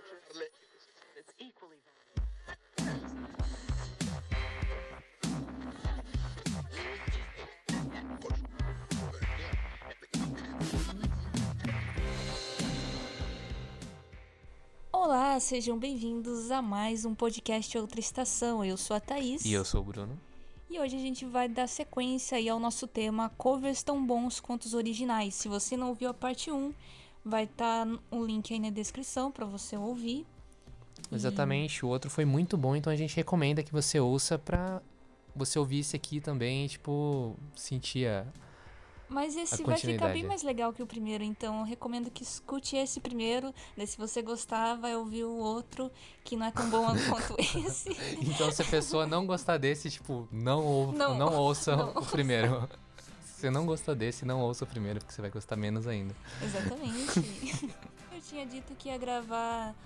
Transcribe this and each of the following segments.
Olá, sejam bem-vindos a mais um podcast Outra Estação. Eu sou a Thaís. E eu sou o Bruno. E hoje a gente vai dar sequência aí ao nosso tema covers tão bons quanto os originais. Se você não ouviu a parte 1, vai estar o link aí na descrição para você ouvir. Exatamente, o outro foi muito bom, então a gente recomenda que você ouça pra você ouvir esse aqui também, tipo, sentir Mas esse vai ficar bem mais legal que o primeiro, então eu recomendo que escute esse primeiro, daí se você gostar, vai ouvir o outro, que não é tão bom quanto esse. Então se a pessoa não gostar desse, tipo, não ouça o primeiro. Se você não gostou desse, não ouça o primeiro, porque você vai gostar menos ainda. Exatamente. Eu tinha dito que ia gravar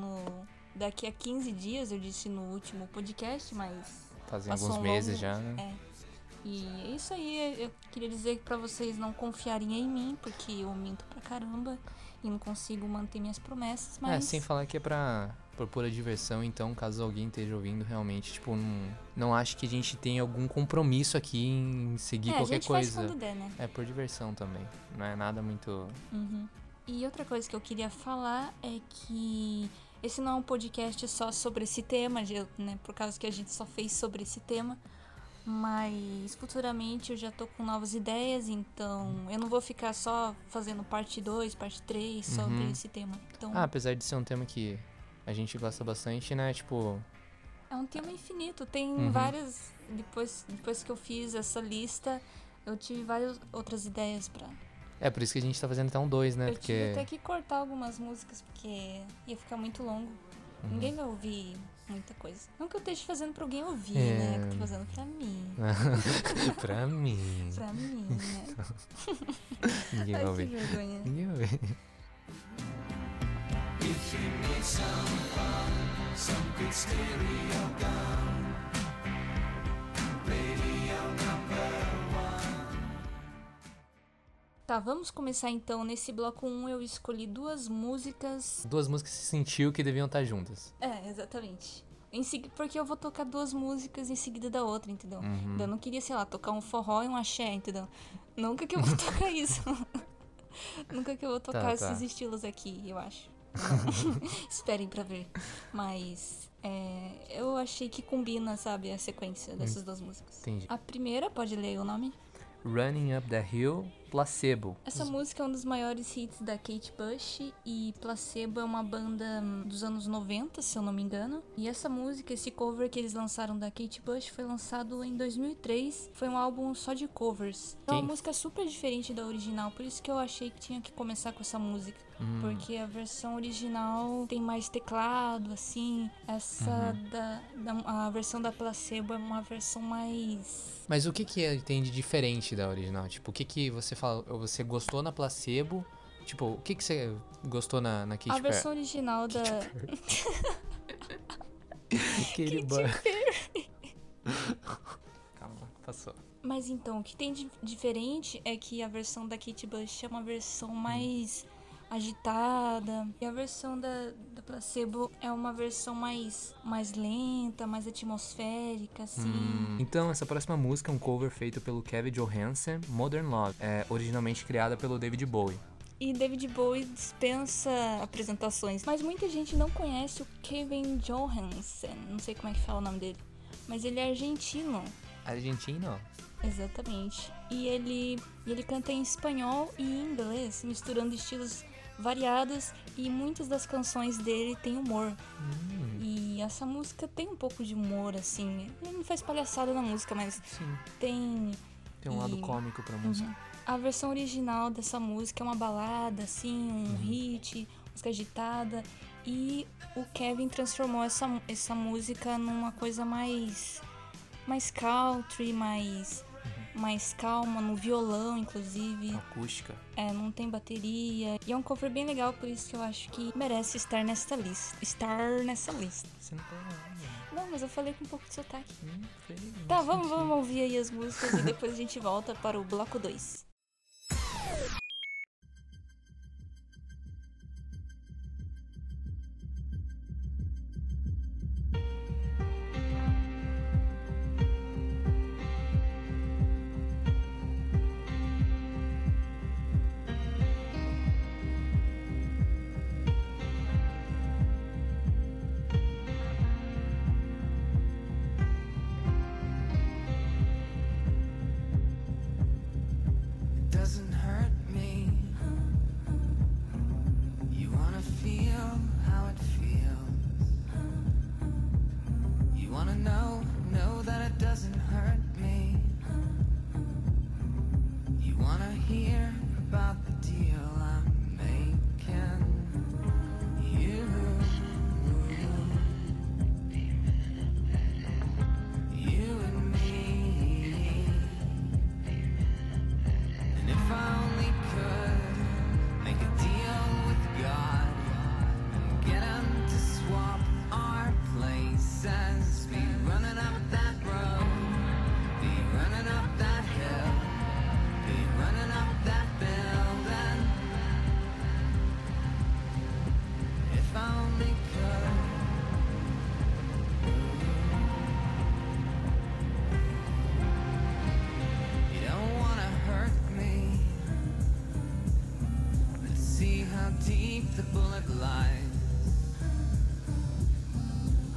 daqui a 15 dias, eu disse no último podcast, mas fazem alguns meses já, né? E é isso aí, eu queria dizer pra vocês não confiarem em mim, porque eu minto pra caramba e não consigo manter minhas promessas, mas... sem falar que é por pura diversão, então caso alguém esteja ouvindo realmente, tipo, não acho que a gente tem algum compromisso aqui em seguir qualquer coisa. A gente faz quando der, né? É por diversão também, não é nada muito... Uhum. E outra coisa que eu queria falar é que esse não é um podcast só sobre esse tema, né? Por causa que a gente só fez sobre esse tema. Mas futuramente eu já tô com novas ideias, então eu não vou ficar só fazendo parte 2, parte 3 sobre esse tema. Então, apesar de ser um tema que a gente gosta bastante, né? Tipo... é um tema infinito, tem várias... Depois que eu fiz essa lista, eu tive várias outras ideias pra... É por isso que a gente tá fazendo até um 2, né? Eu tive até que cortar algumas músicas, porque ia ficar muito longo. Ninguém vai ouvir muita coisa. Não que eu esteja fazendo pra alguém ouvir, né? Eu tô fazendo pra mim. Pra mim. Pra mim, né? Ninguém vai ouvir. Que vergonha. Ninguém vai ouvir. If you need some fun, some good stereo gun, radio number one. Tá, vamos começar então. Nesse bloco 1 eu escolhi duas músicas. Duas músicas que se sentiu que deviam estar juntas. É, exatamente. Porque eu vou tocar duas músicas em seguida da outra, entendeu? Eu não queria, sei lá, tocar um forró e um axé, entendeu? Nunca que eu vou tocar isso. Nunca que eu vou tocar esses estilos aqui, eu acho. Esperem pra ver. Mas eu achei que combina, sabe, a sequência dessas duas músicas. Entendi. A primeira, pode ler o nome? Running Up the Hill, Placebo. Essa música é um dos maiores hits da Kate Bush e Placebo é uma banda dos anos 90, se eu não me engano. E essa música, esse cover que eles lançaram da Kate Bush foi lançado em 2003. Foi um álbum só de covers. É uma música super diferente da original, por isso que eu achei que tinha que começar com essa música. Porque a versão original tem mais teclado, assim. A versão da Placebo é uma versão mais... Mas o que tem de diferente da original? Tipo, o que você fala? Você gostou na Placebo? Tipo, o que você gostou na Katy Perry? A versão original da... Katy Perry. Calma, passou. Mas então, o que tem de diferente é que a versão da Kate Bush é uma versão mais agitada. E a versão da Placebo é uma versão mais lenta, mais atmosférica, assim. Então, essa próxima música é um cover feito pelo Kevin Johansen, Modern Love, originalmente criada pelo David Bowie. E David Bowie dispensa apresentações. Mas muita gente não conhece o Kevin Johansen. Não sei como é que fala o nome dele. Mas ele é argentino. Argentino? Exatamente. E ele canta em espanhol e em inglês, misturando estilos variados, e muitas das canções dele tem humor. E essa música tem um pouco de humor, assim. Ele não faz palhaçada na música, mas tem um lado cômico pra música. A versão original dessa música é uma balada, assim, um hit, música agitada. E o Kevin transformou essa música numa coisa mais country, mais calma, no violão, inclusive. Acústica. Não tem bateria. E é um cover bem legal, por isso que eu acho que merece estar nessa lista. Você não tá... Não, mas eu falei com um pouco de sotaque. Tá, vamos ouvir aí as músicas e depois a gente volta para o bloco 2.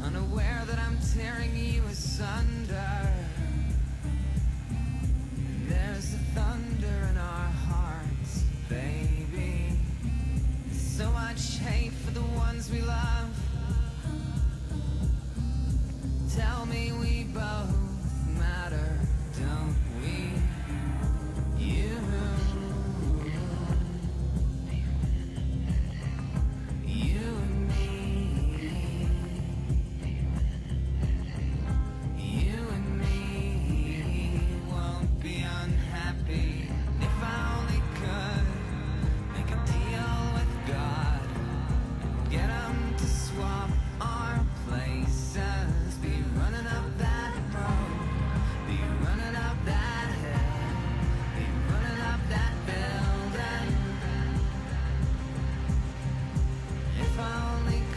unaware that I'm tearing you asunder. There's the thunder in our hearts, baby. So much hate for the ones we love. Tell me we both matter, don't we? You and me. You and me won't be unhappy. If I only could make a deal with God, get him to swap our places, be running up that road, be running up that hill, be running up that building. If I only could.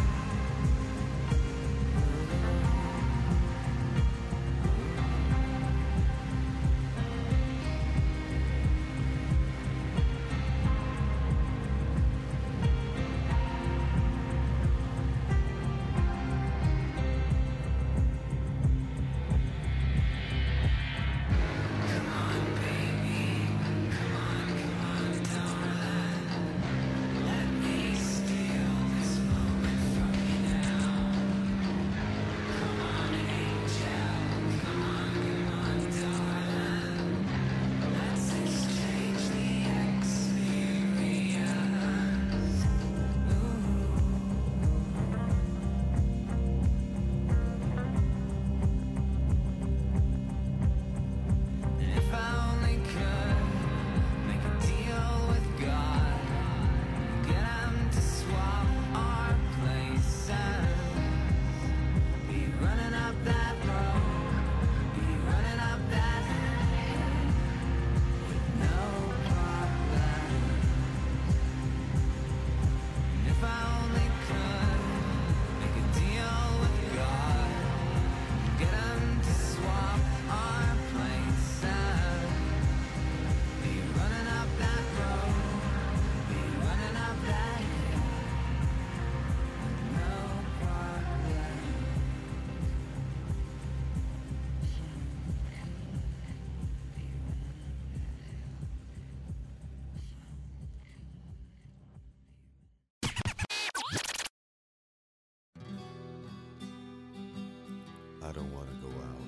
If I only could make a deal with God, get him to swap our places, be running up that road, be running up that hill with no problem. If I only could make a deal with God, get him to swap our places, be running up that road, be running up that hill, no problem. I don't want to go out,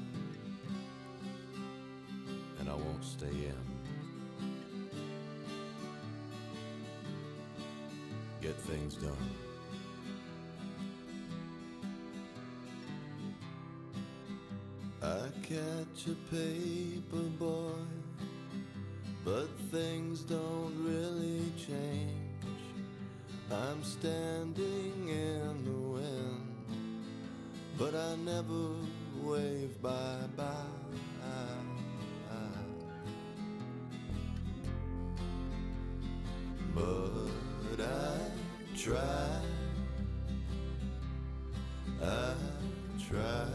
and I won't stay in. Get things done. I catch a paper boy, but things don't really change. I'm standing in the wind, but I never wave bye-bye. But I try, I try.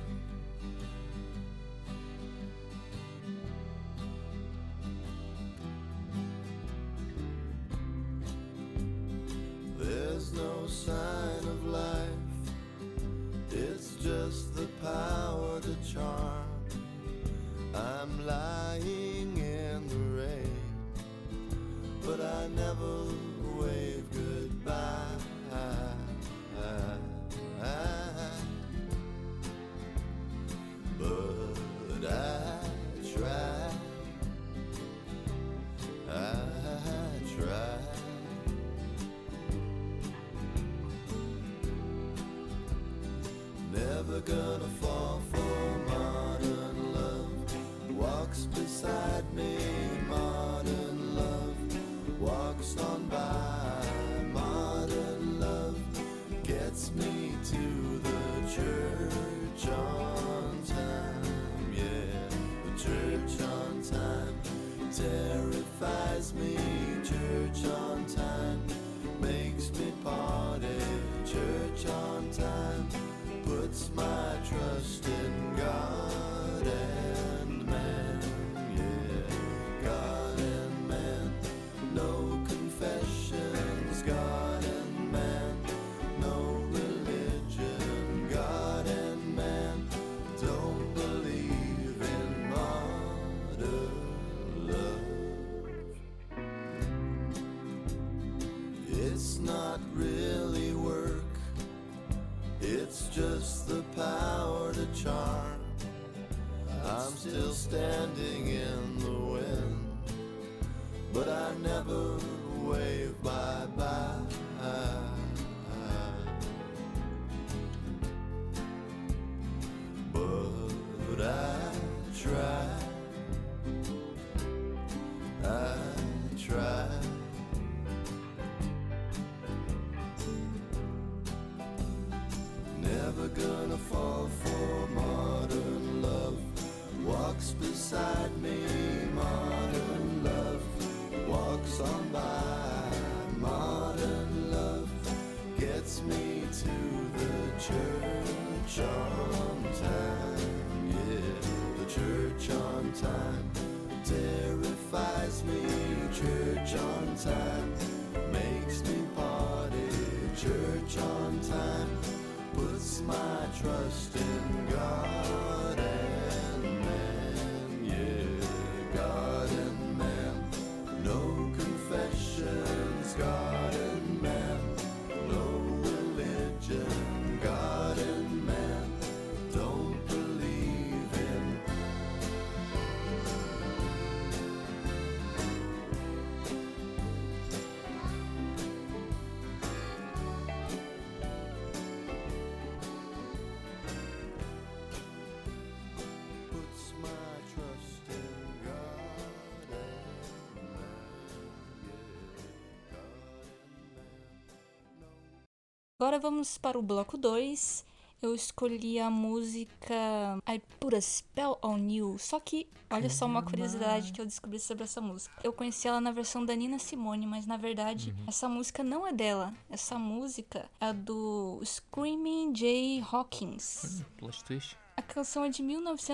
There's no sign of life, it's just the power to charm. I'm lying in the rain, but I never wave goodbye. But I try, I try. Never gonna fall for modern love. Walks beside me, modern love. Walks on by, modern love. Gets me to the church on time. Yeah, the church on time terrifies me. Church on time makes me party. Church on time puts my trust in God and man. Yeah, God and man. No confessions, God and man. No religion. never gonna fall for modern love. Walks beside me, modern love. Walks on by, modern love. Gets me to the church on time, yeah, the church on time. Terrifies me, church on time. Makes me party, church on time. Puts my trust in God and man, yeah, God and man. No confessions, God and man. No religion, God and man. Don't believe in. Puts my trust in God and man, yeah, God and man. No. Agora vamos para o bloco 2. Eu escolhi a música I Put a Spell on You. Só que, olha só uma curiosidade que eu descobri sobre essa música. Eu conheci ela na versão da Nina Simone, mas na verdade essa música não é dela. Essa música é do Screaming Jay Hawkins. Plot twist. A canção é de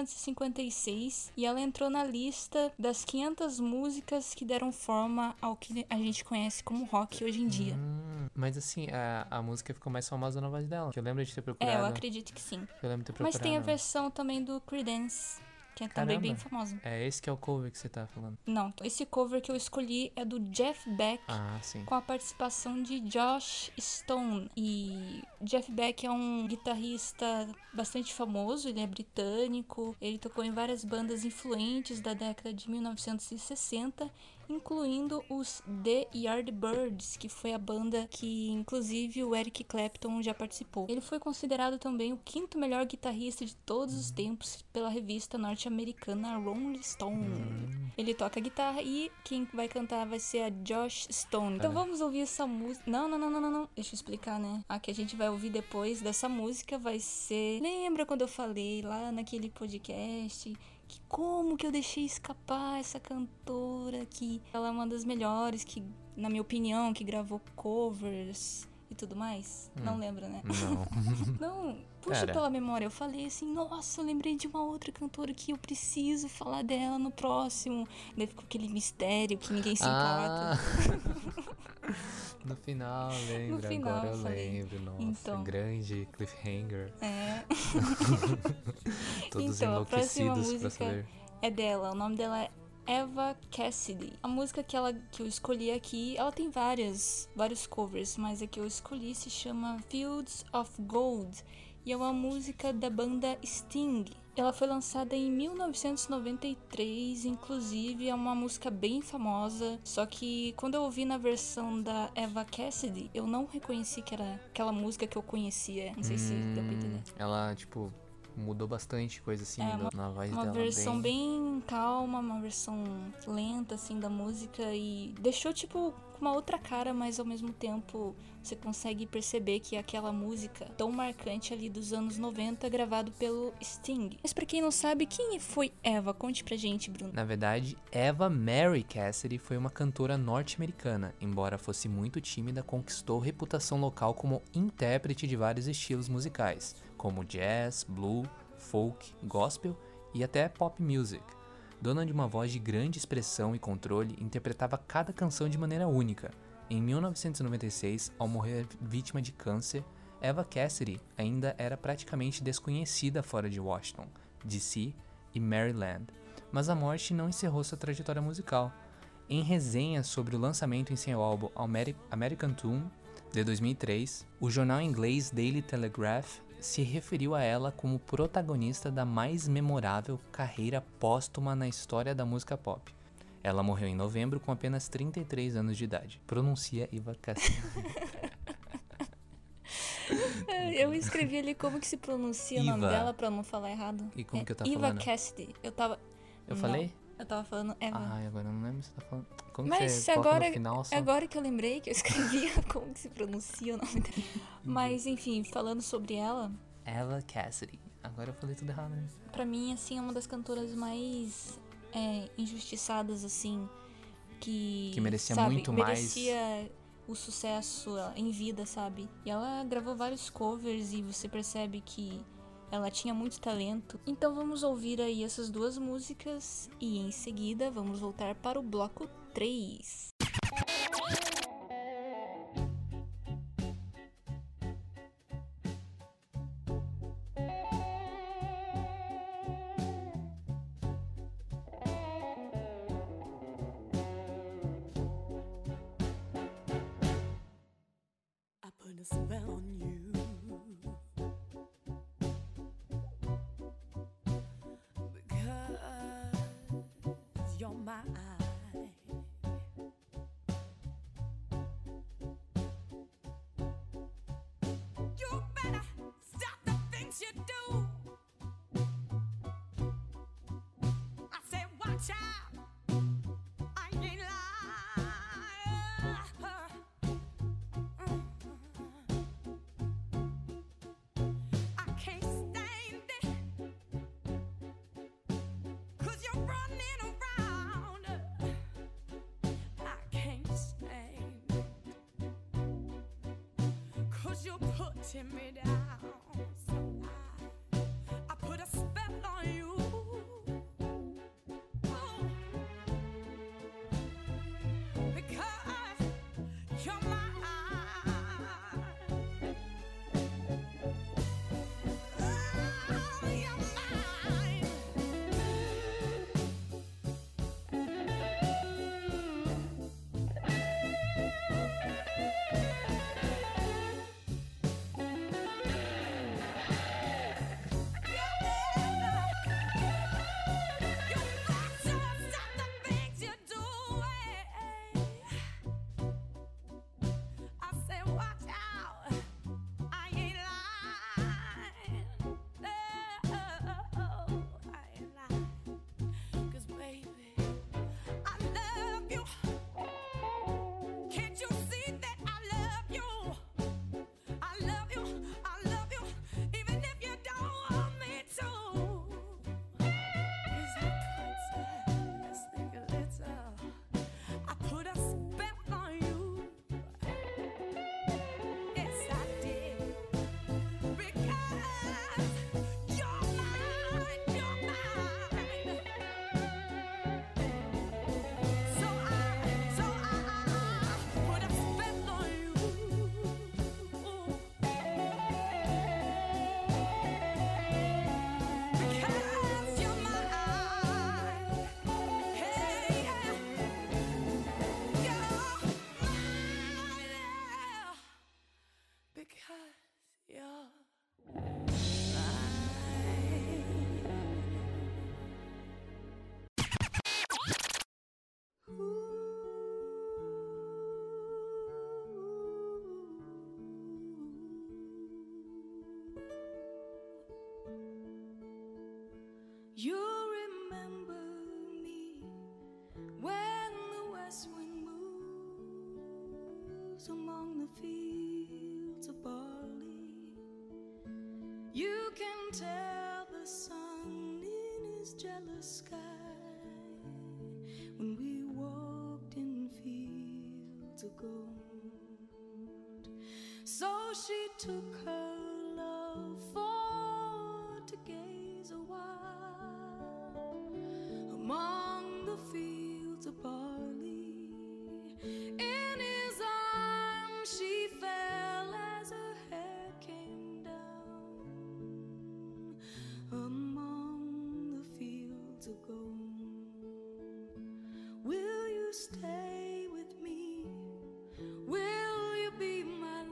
1956 e ela entrou na lista das 500 músicas que deram forma ao que a gente conhece como rock hoje em dia. Mas assim, a música ficou mais famosa na voz dela. Que eu lembro de ter procurado. Eu acredito que sim. Eu lembro de ter Mas procurado. tem a versão também do Creedence, que é também Caramba. bem famosa. É esse que é o cover que você tá falando. Não, esse cover que eu escolhi é do Jeff Beck, Ah, sim. com a participação de Josh Stone. E Jeff Beck é um guitarrista bastante famoso, ele é britânico, ele tocou em várias bandas influentes da década de 1960, incluindo os The Yardbirds, que foi a banda que inclusive o Eric Clapton já participou. Ele foi considerado também o 5º melhor guitarrista de todos os tempos pela revista norte-americana Rolling Stone. Ele toca guitarra e quem vai cantar vai ser a Josh Stone. Então vamos ouvir essa música. Não. Deixa eu explicar, né? A que a gente vai ouvir depois dessa música vai ser... Lembra quando eu falei lá naquele podcast que como que eu deixei escapar essa cantora que ela é uma das melhores, que, na minha opinião, que gravou covers e tudo mais? Não lembra, né? Não. Não, puxa Pera. pela memória. Eu falei assim, nossa, eu lembrei de uma outra cantora que eu preciso falar dela no próximo. Daí ficou aquele mistério que ninguém se importa. No final, lembro. No final, Agora eu falei. lembro. Nossa, Então. grande cliffhanger. É. Todos Então, a próxima enlouquecidos pra música saber. é dela. O nome dela é Eva Cassidy. A música que eu escolhi aqui, ela tem vários covers, mas a que eu escolhi se chama Fields of Gold e é uma música da banda Sting. Ela foi lançada em 1993, inclusive é uma música bem famosa, só que quando eu ouvi na versão da Eva Cassidy, eu não reconheci que era aquela música que eu conhecia. Não sei se deu pra entender. Ela, tipo, mudou bastante coisa assim na voz Uma dela. versão bem calma, uma versão lenta, assim, da música e deixou, tipo, com uma outra cara, mas ao mesmo tempo você consegue perceber que é aquela música tão marcante ali dos anos 90, gravado pelo Sting. Mas pra quem não sabe, quem foi Eva? Conte pra gente, Bruno. Na verdade, Eva Mary Cassidy foi uma cantora norte-americana. Embora fosse muito tímida, conquistou reputação local como intérprete de vários estilos musicais, como jazz, blues, folk, gospel e até pop music. Dona de uma voz de grande expressão e controle, interpretava cada canção de maneira única. Em 1996, ao morrer vítima de câncer, Eva Cassidy ainda era praticamente desconhecida fora de Washington, D.C. e Maryland, mas a morte não encerrou sua trajetória musical. Em resenha sobre o lançamento em seu álbum American Tomb, de 2003, o jornal inglês Daily Telegraph se referiu a ela como protagonista da mais memorável carreira póstuma na história da música pop. Ela morreu em novembro com apenas 33 anos de idade. Pronuncia Eva Cassidy. Eu escrevi ali como que se pronuncia o nome Eva. dela pra não falar errado. E como que eu tava Eva falando? Cassidy. Eu Não, falei? Eu tava falando Eva. Ai, agora eu não lembro se você tá falando. Como Mas que se você coloca agora, no final só? agora que eu lembrei que eu escrevia como que se pronuncia o nome dela. Mas enfim, falando sobre ela, Ella Cassidy. Agora eu falei tudo errado, né? Pra mim, assim, é uma das cantoras mais injustiçadas, assim, que merecia sabe, muito mais. merecia o sucesso em vida, sabe? E ela gravou vários covers e você percebe que ela tinha muito talento. Então vamos ouvir aí essas duas músicas e em seguida vamos voltar para o bloco 3. I put a spell on you because you're mine. You better stop the things you do. I said, watch out. I ain't lying. I can't stand it, 'cause you're running around. I can't stand it, 'cause you're putting me down. So I put a spell on you. Oh, because you're mine. Oh, you're mine. You got to stop the things you're doing. I said, watch out. I ain't lying. No, I ain't lying. 'Cause baby, I love you. Can't you see that I love you? I love you, I love you, even if you don't want me to. 'Cause I just think a little. I put a spell on you. Yes, I did. Because you're mine, you're mine. So I put a spell on you. Because you're mine. Hey, yeah. You're mine. Because you're You remember me when the west wind moves among the fields of barley. You can tell the sun in his jealous sky when we walked in fields of gold. So she took her love for to gaze a while among the fields of barley. In his arms she fell as her hair came down among the fields of gold. Will you stay with me? Will you be my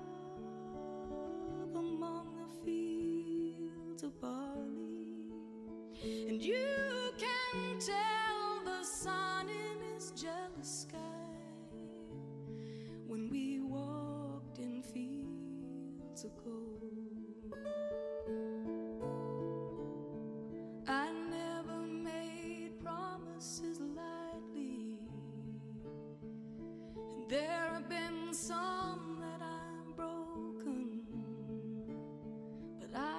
love among the fields of barley? And you can tell the sun in his jealous sky when we walked in fields of gold. I never made promises lightly, and there have been some that I've broken, but I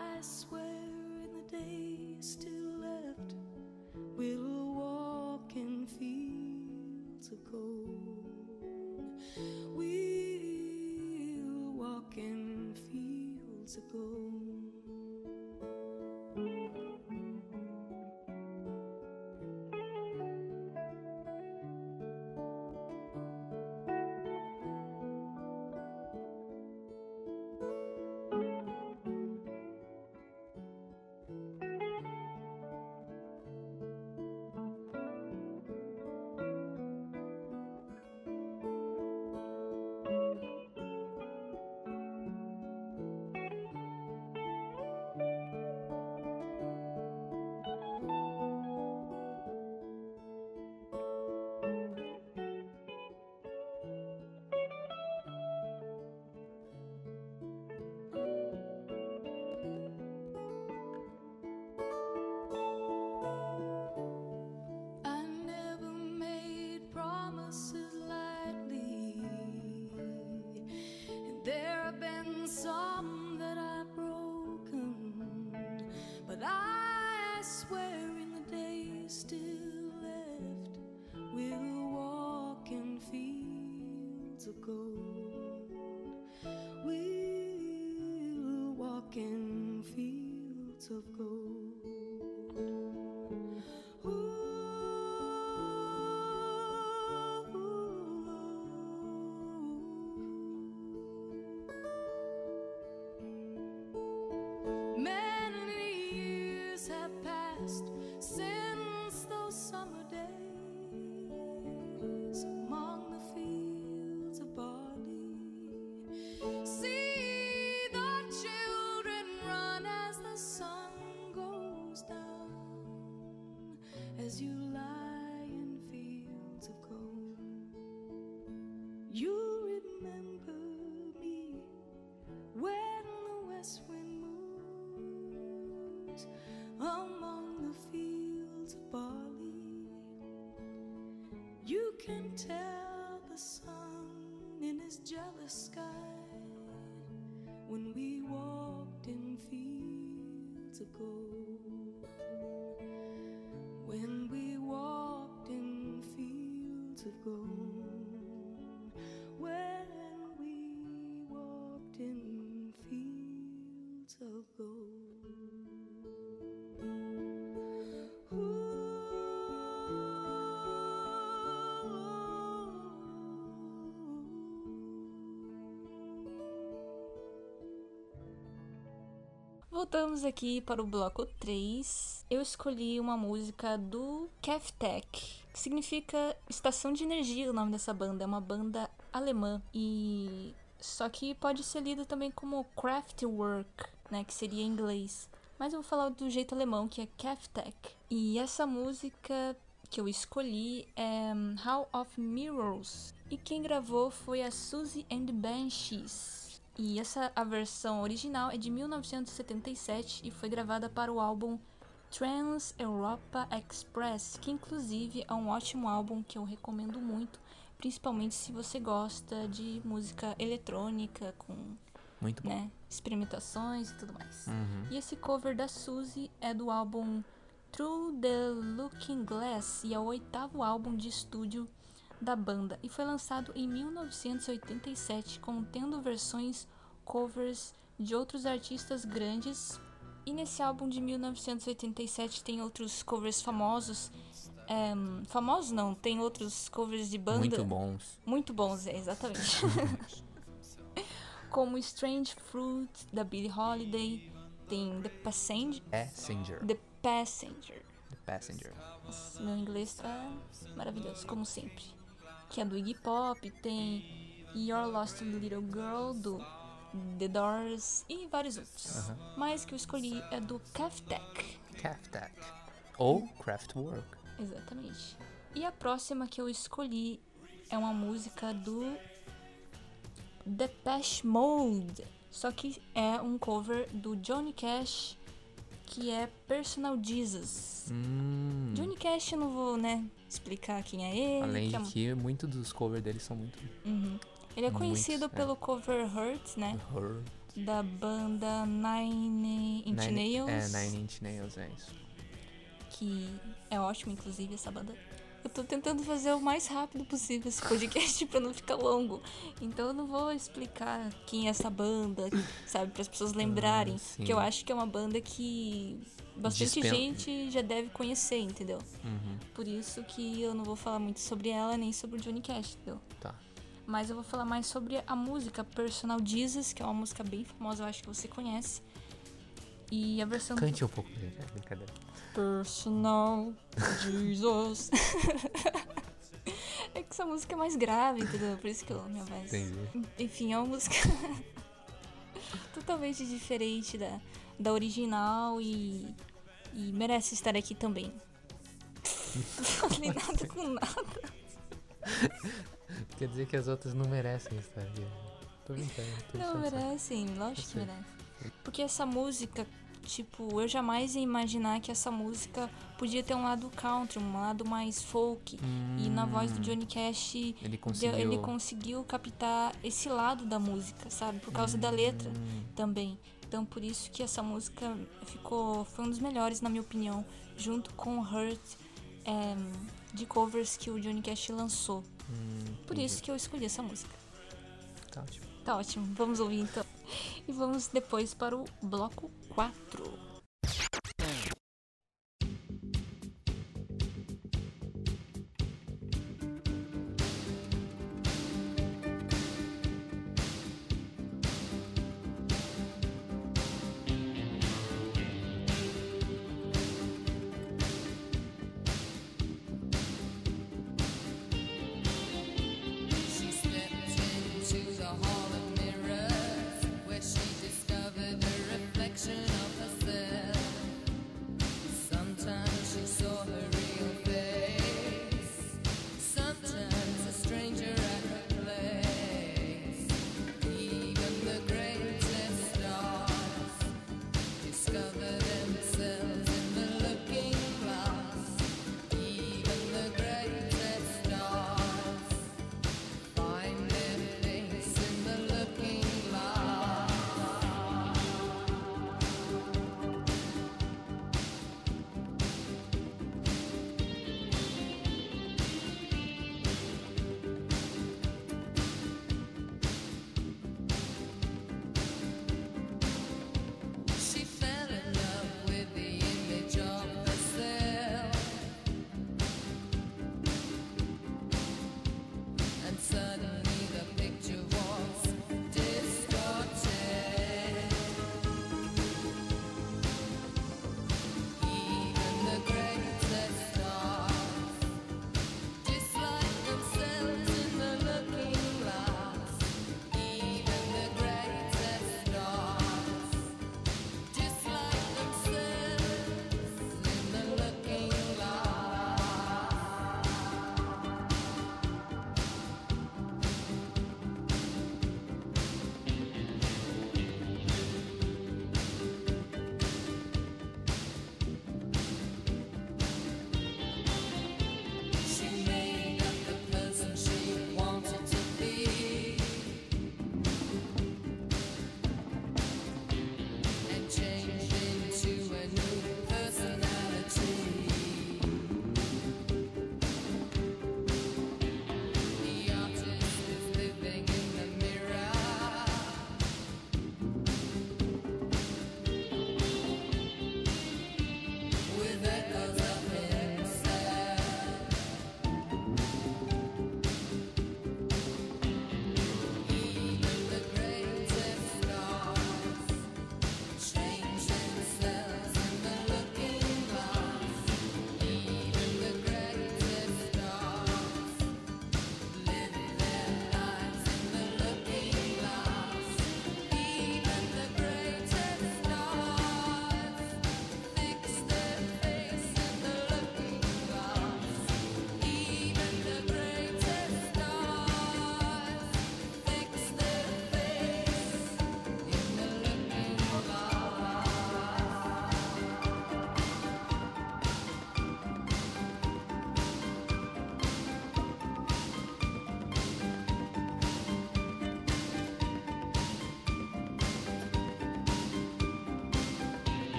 fields of gold. I never made promises lightly, and there have been some that I've broken, but I swear in the days still left, we'll walk in fields of gold. We'll walk in fields of gold. Many years have passed since those summer days among the fields of barley. See the children run as the sun goes down, as you lie in fields of gold. You remember me when the west wind moves among the fields of barley. You can tell the sun in his jealous sky when we walked in fields of gold. When we walked in fields of gold. When we walked in fields of gold. Voltamos aqui para o bloco 3. Eu escolhi uma música do Kraftwerk, que significa estação de energia. O nome dessa banda é uma banda alemã, e só que pode ser lido também como Kraftwerk, né, que seria em inglês. Mas eu vou falar do jeito alemão, que é Kraftwerk. E essa música que eu escolhi é Hall of Mirrors, e quem gravou foi a Susie and the Banshees. E a versão original é de 1977 e foi gravada para o álbum Trans Europa Express, que inclusive é um ótimo álbum que eu recomendo muito, principalmente se você gosta de música eletrônica com Muito bom. né, experimentações e tudo mais. E esse cover da Suzy é do álbum Through the Looking Glass, e é o 8º álbum de estúdio da banda, e foi lançado em 1987, contendo versões covers de outros artistas grandes. E nesse álbum de 1987 tem outros covers famosos. Famosos não, tem outros covers de banda Muito bons. muito bons, exatamente. Como Strange Fruit, da Billie Holiday. Tem The Passenger. The Passenger. Nossa, meu inglês tá maravilhoso, como sempre. Que é do Iggy Pop. Tem Your Lost Little Girl, do The Doors, e vários outros. Mas que eu escolhi é do Kraftwerk. Ou Kraftwerk. Exatamente. E a próxima que eu escolhi é uma música do Depeche Mode, só que é um cover do Johnny Cash, que é Personal Jesus. Johnny Cash, eu não vou, né, explicar quem é ele. Além que de que muitos dos covers dele são muito... ele é conhecido muitos, pelo cover Hurt, né, Her. da banda Nine Inch Nails. Nine Inch Nails, é isso. Que é ótimo, inclusive, essa banda. Eu tô tentando fazer o mais rápido possível esse podcast pra não ficar longo. Então eu não vou explicar quem é essa banda, sabe? Para as pessoas lembrarem. sim. Que eu acho que é uma banda que bastante Dispen- gente já deve conhecer, entendeu? Uhum, Por isso que eu não vou falar muito sobre ela, nem sobre o Johnny Cash, entendeu? tá. Mas eu vou falar mais sobre a música Personal Jesus, que é uma música bem famosa, eu acho que você conhece. E a versão... Cante um pouco pra gente, brincadeira. Personal Jesus. É que essa música é mais grave, entendeu? Por isso que eu minha voz. Entendi. Enfim, é uma música totalmente diferente da original e merece estar aqui também. Não falei nada com nada. Quer dizer que as outras não merecem estar aqui. Tô brincando. Tô Não, enchendo o saco. merecem, lógico que sei. merece. Porque essa música, tipo, eu jamais ia imaginar que essa música podia ter um lado country, um lado mais folk. E na voz do Johnny Cash, ele conseguiu captar esse lado da música, sabe? Por causa da letra também. Então, por isso que essa música foi um dos melhores, na minha opinião, junto com Hurt, de covers que o Johnny Cash lançou. Por isso que eu escolhi essa música. Tá ótimo. Tá ótimo, vamos ouvir então. E vamos depois para o bloco 4. She stepped into the hall of mirrors, where she discovered the reflection of herself.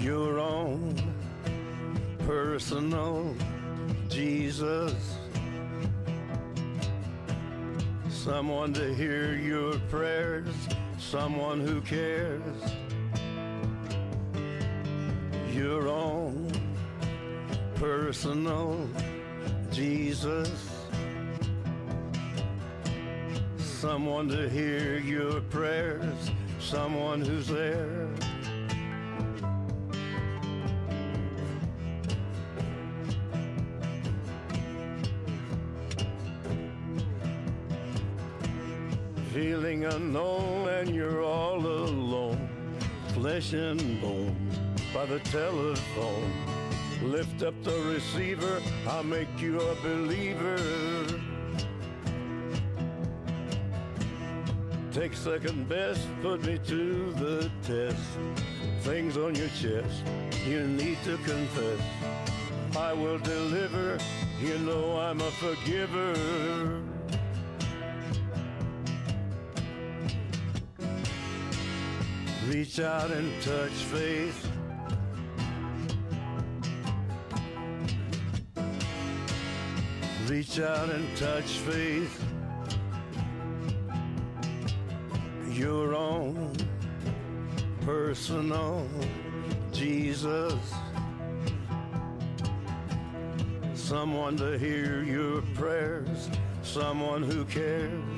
your own personal Jesus. Someone to hear your prayers, someone who cares. Your own personal Jesus. Someone to hear your prayers, someone who's there. Feeling unknown and you're all alone, flesh and bone by the telephone. Lift up the receiver, I'll make you a believer. Take second best, put me to the test. Things on your chest, you need to confess. I will deliver, you know I'm a forgiver. Reach out and touch faith. Reach out and touch faith. Your own personal Jesus. Someone to hear your prayers, someone who cares.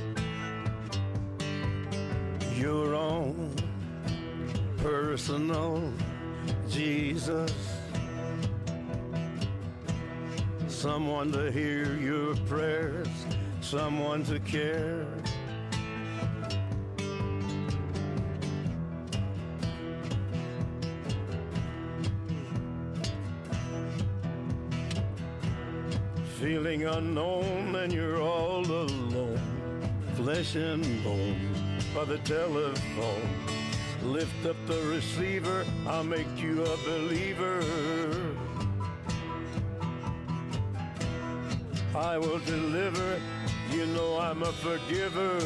Your own personal Jesus. Someone to hear your prayers, someone to care. Feeling unknown and you're all alone, flesh and bone by the telephone. Lift up the receiver, I'll make you a believer. I will deliver, you know I'm a forgiver.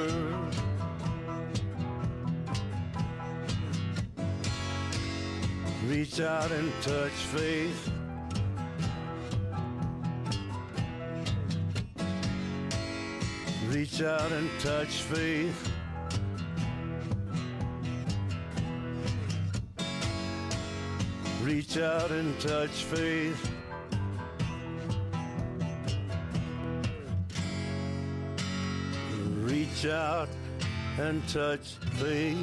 Reach out and touch faith. Reach out and touch faith. Reach out and touch faith. Reach out and touch faith.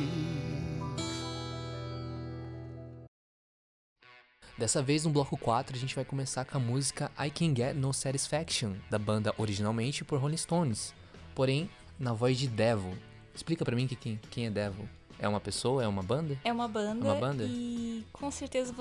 Dessa vez, no bloco 4, a gente vai começar com a música I Can Get No Satisfaction, da banda originalmente por Rolling Stones, porém na voz de Devil. Explica pra mim quem é Devil. É uma pessoa? É uma banda? É uma banda, Uma banda? E com certeza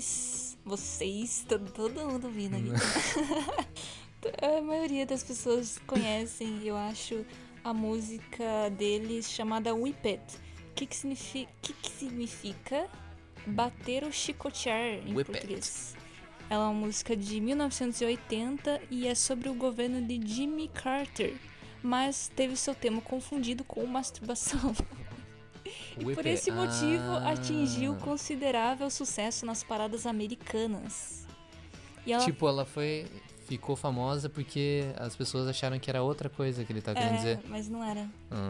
todo mundo ouvindo aqui. A maioria das pessoas conhecem, eu acho, a música deles chamada Whip It. Que significa bater ou chicotear em Whip português. Ela é uma música de 1980 e é sobre o governo de Jimmy Carter, mas teve seu tema confundido com masturbação. E por esse motivo atingiu considerável sucesso nas paradas americanas. E ela... Tipo, ela ficou famosa porque as pessoas acharam que era outra coisa que ele tá querendo dizer. Mas não era.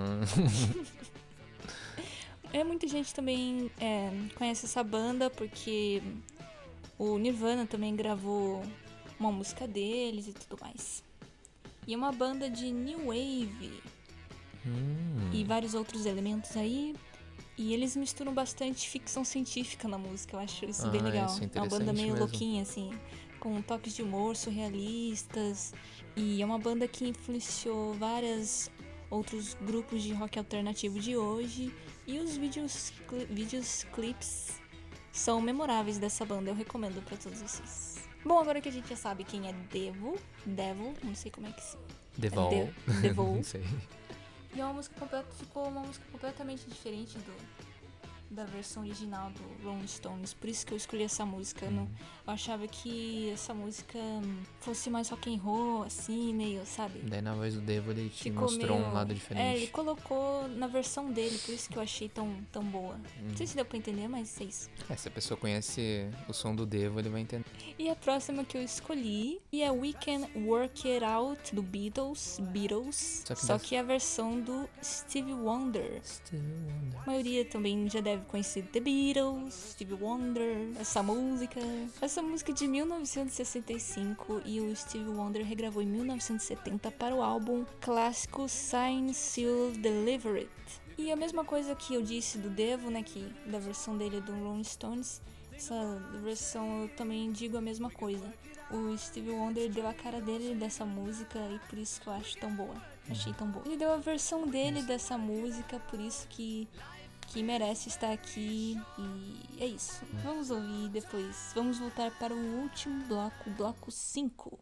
Muita gente também conhece essa banda porque o Nirvana também gravou uma música deles e tudo mais. E é uma banda de New Wave e vários outros elementos aí. E eles misturam bastante ficção científica na música, eu acho isso bem legal. Isso é uma banda meio mesmo. louquinha, assim, com toques de humor surrealistas. E é uma banda que influenciou vários outros grupos de rock alternativo de hoje. E os clips são memoráveis dessa banda, eu recomendo pra todos vocês. Bom, agora que a gente já sabe quem é Devil, não sei como é que se... Devil. Devil. Não sei. E é uma música ficou uma música completamente diferente da versão original do Rolling Stones, por isso que eu escolhi essa música. Eu achava que essa música fosse mais rock and roll, assim, meio, sabe? Daí na voz do Devo ele te Ficou mostrou meio- um lado É, diferente. ele colocou na versão dele, por isso que eu achei tão boa. Não sei se deu pra entender, mas é isso. Se a pessoa conhece o som do Devo, ele vai entender. E a próxima que eu escolhi é We Can Work It Out, do Beatles. Só que a versão do Stevie Wonder. A maioria também já deve conhecer The Beatles, Stevie Wonder, essa música. Essa música é de 1965 e o Stevie Wonder regravou em 1970 para o álbum clássico Signed, Sealed, Delivered. E a mesma coisa que eu disse do Devo, né, que da versão dele do Rolling Stones, essa versão eu também digo a mesma coisa. O Stevie Wonder deu a cara dele dessa música e por isso que eu acho tão boa. Achei tão boa. Ele deu a versão dele dessa música, por isso que merece estar aqui. E é isso. Vamos ouvir depois. Vamos voltar para o último bloco, bloco 5.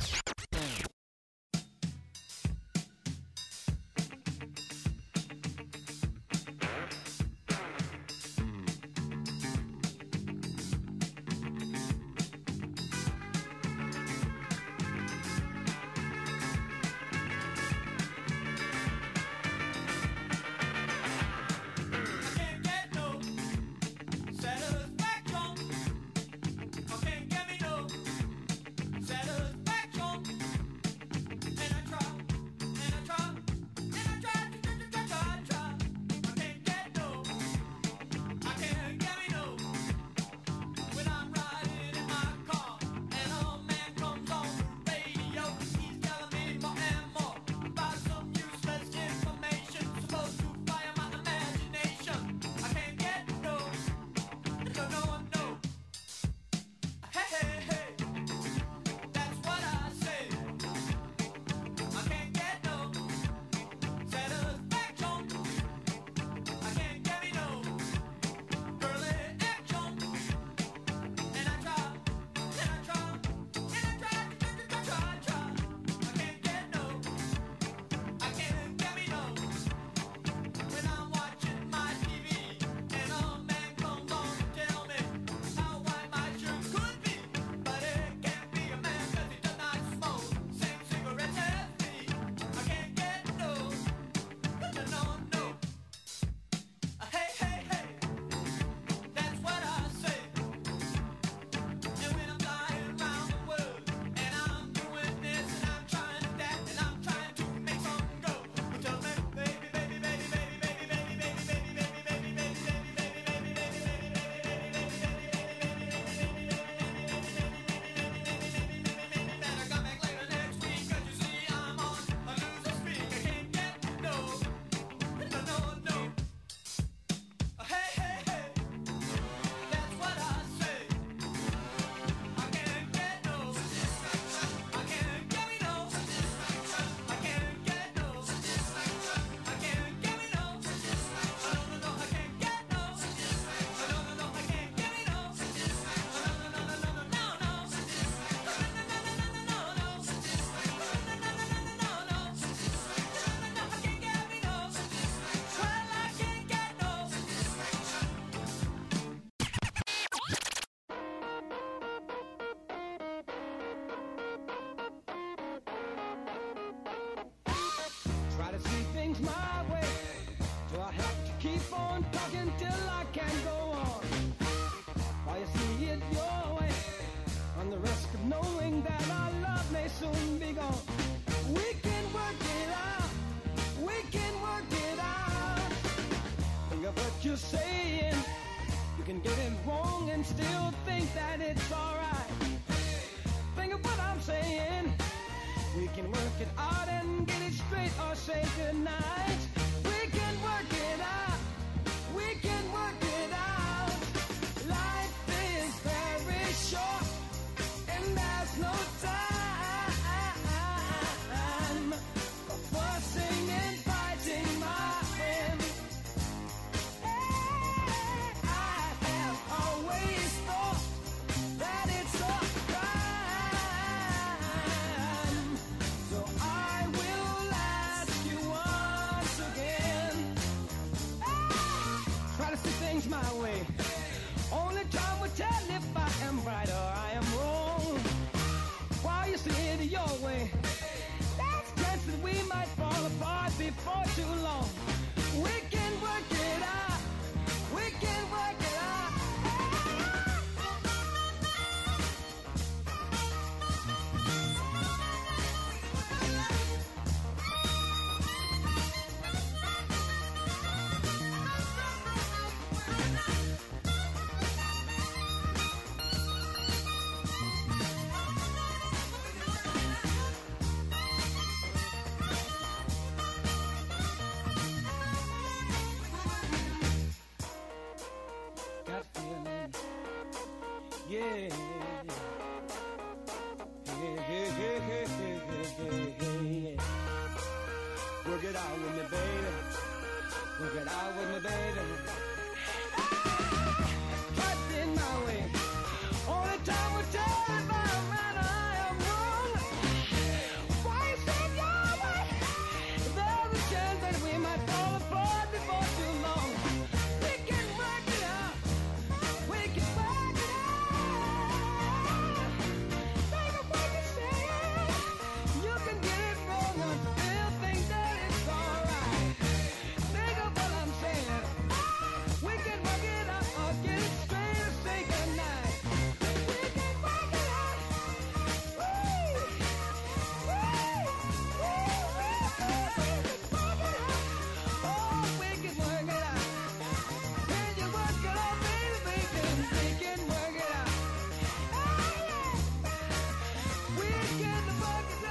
Try to see things my way. Do I have to keep on talking till I can't go on? While you see it your way, on the risk of knowing that our love may soon be gone. We can work it out. We can work it out. Think of what you're saying. You can get it wrong and still think that it's alright. Think of what I'm saying. We can work it out and get it straight or say goodnight. We can work it out. We can work it out. Life is very short and there's no time for fussing and fighting, my friend. I have always thought that it's a crime. So I will ask you once again. things my way. Only time will tell if I am right or I am wrong. While you see it your way, there's chances we might fall apart before too long. We can work it out. We can work it out. Got feeling, yeah. Yeah. Work it out with me, baby. Work it out with me, baby. Right in my way. Only time will tell if I'm right or I am wrong. Why you say your way? There's a chance that we might fall apart before too long. We can work it out. We can work it out. Think of what you say. You can get it wrong and still think that it's alright. Think of what I'm saying. We can work it out or get it straight or say goodnight. We can work it out. We can work it out. Can you work it out, baby? We can work it out. We can work it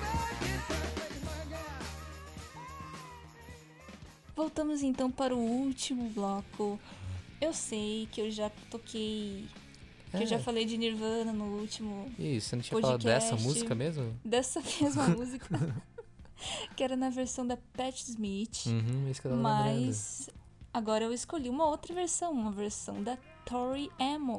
out. Voltamos então para o último bloco. Eu sei que eu já toquei, que eu já falei de Nirvana no último, Isso, você não tinha falado dessa podcast. música mesmo? dessa mesma música, que era na versão da Pat Smith, Isso que eu tava lembrando. mas agora eu escolhi uma outra versão, uma versão da Tori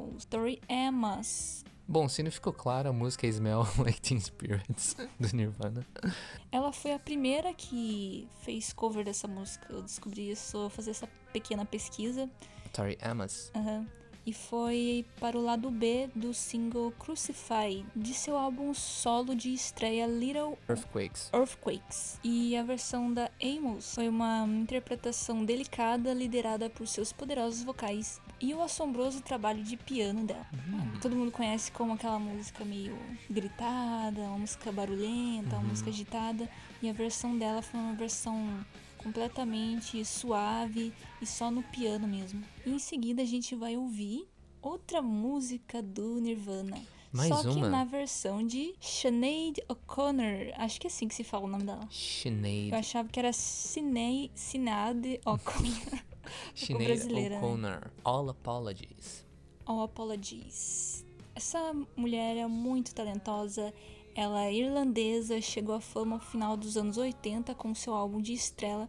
Amos. Bom, se não ficou claro, a música é Smell Like Teen Spirits, do Nirvana. Ela foi a primeira que fez cover dessa música. Eu descobri isso ao fazer essa pequena pesquisa. Tori Amos. Aham. E foi para o lado B do single Crucify, de seu álbum solo de estreia Little Earthquakes. E a versão da Amos foi uma interpretação delicada, liderada por seus poderosos vocais e o assombroso trabalho de piano dela. Todo mundo conhece como aquela música meio gritada, uma música barulhenta, uma música agitada. E a versão dela foi uma versão completamente suave e só no piano mesmo. E em seguida a gente vai ouvir outra música do Nirvana. Mais só que uma? na versão de Sinead O'Connor. Acho que é assim que se fala o nome dela. Sinead. Eu achava que era Sinead O'Connor. Sinead brasileira, né? O'Connor. All Apologies. All Apologies. Essa mulher é muito talentosa. Ela é irlandesa, chegou à fama ao final dos anos 80 com seu álbum de estreia.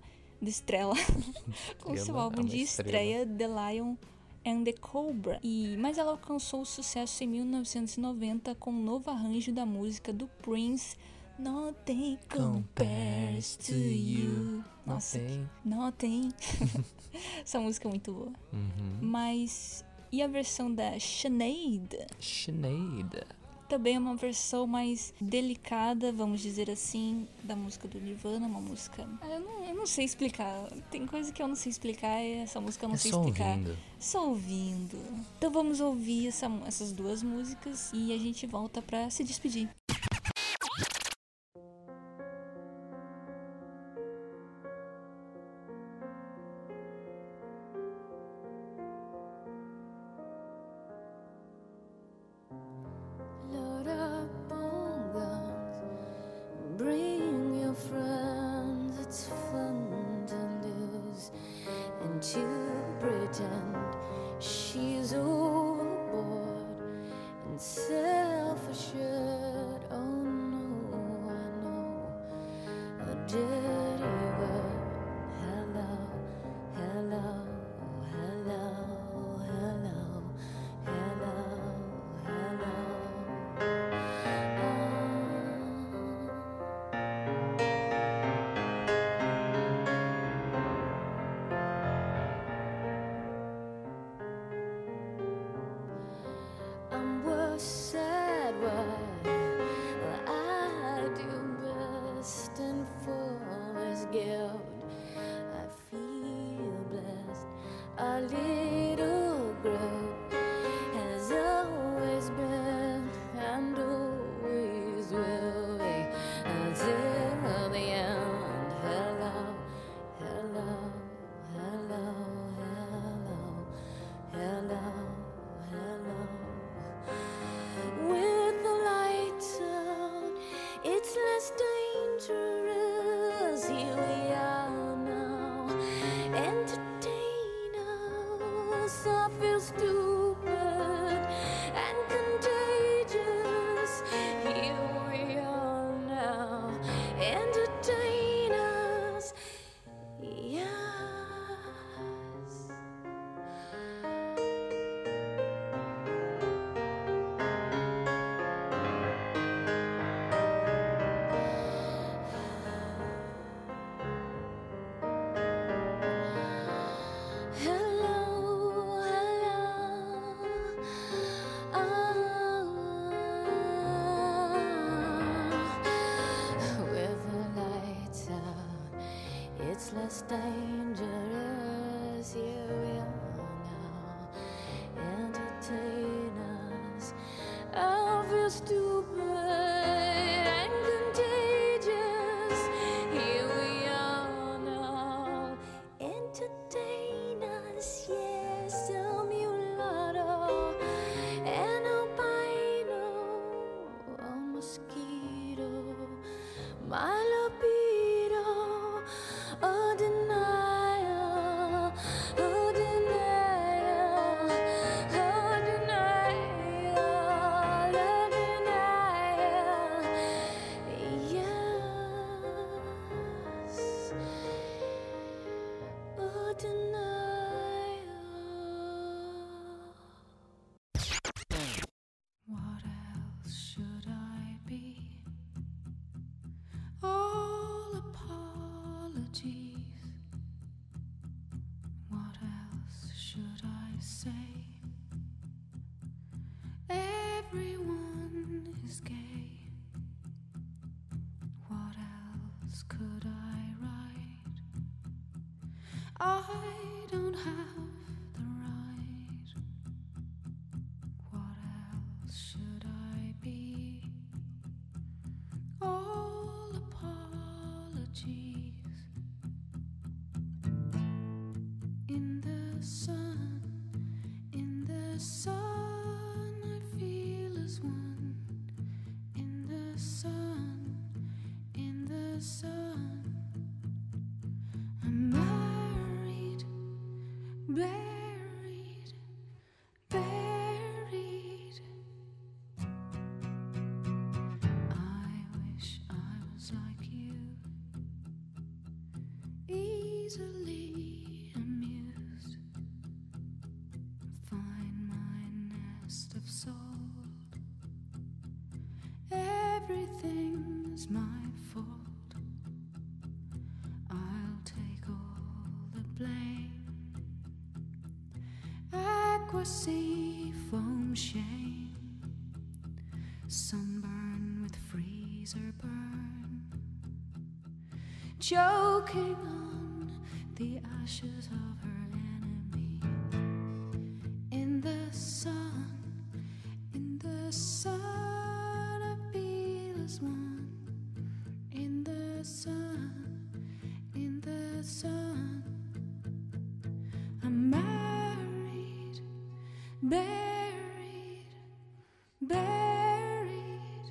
Com seu álbum de estreia, The Lion and the Cobra. Mas ela alcançou o sucesso em 1990 com um novo arranjo da música do Prince, Nothing Compares to You. Nossa, Nothing. Essa música é muito boa. Mas e a versão da Sinead? Também é uma versão mais delicada, vamos dizer assim, da música do Nirvana, uma música... Eu não sei explicar, tem coisa que eu não sei explicar e essa música eu não sei explicar. Só ouvindo. Então vamos ouvir essas duas músicas e a gente volta pra se despedir. Load up on guns, bring your friends, it's fun to lose and to pretend she's overboard and self-assured. Oh no, I know a dirty word. Hello, hello, hello, hello, hello, hello. said what I do best and fullest gift. I feel blessed. A little group has always been and always will be until the end. Hello, hello, hello, hello, hello, hello. With the lights out, it's less dangerous. Here we are now. Entertain us. I feel stupid and contagious. Here we are now. Entertain us. Yes. Hello, hello. With the lights out, it's less dangerous. Here we are now. Entertain us. I feel stupid and contagious. Here we are now. Entertain us, yes, a mulatto, an albino, a mosquito, my libido, a denial, a denial, a denial, a denial, yes, a denial. What else should I be? All apologies. What else should I say? Everyone is gay. What else could I write? I don't have the right. What else should I be? All apologies. In the sun, I feel as one. In the sun, I'm married, buried, buried. I wish I was like you, easily amused. Find my nest of salt. Everything's my fault. I'll take all the blame. Aqua-sea foam shame. Sunburn with freezer burn. Choking on the ashes of her enemy. In the sun, I feel as one. In the sun, I'm married, buried, buried.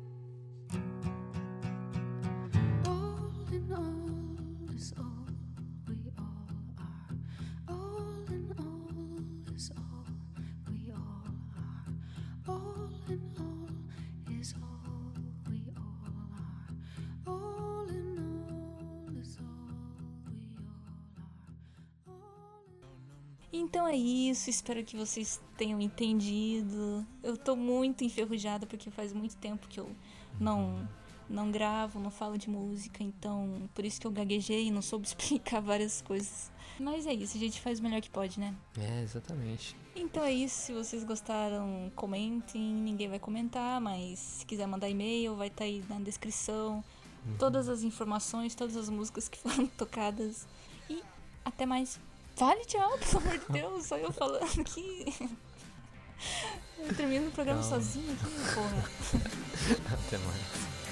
All in all is all we all are. All in all is all we all are. All in all is all we all are. All in all is all we all are. Então é isso, espero que vocês tenham entendido. Eu tô muito enferrujada porque faz muito tempo que eu não não gravo, não falo de música, então por isso que eu gaguejei e não soube explicar várias coisas. Mas é isso, a gente faz o melhor que pode, né? É, exatamente. Então é isso, se vocês gostaram, comentem, ninguém vai comentar, mas se quiser mandar e-mail, vai estar aí na descrição, todas as informações, todas as músicas que foram tocadas. E até mais. Fale tchau, pelo amor de Deus, só eu falando aqui. Eu termino o programa Calma. sozinho aqui, porra. Até mais.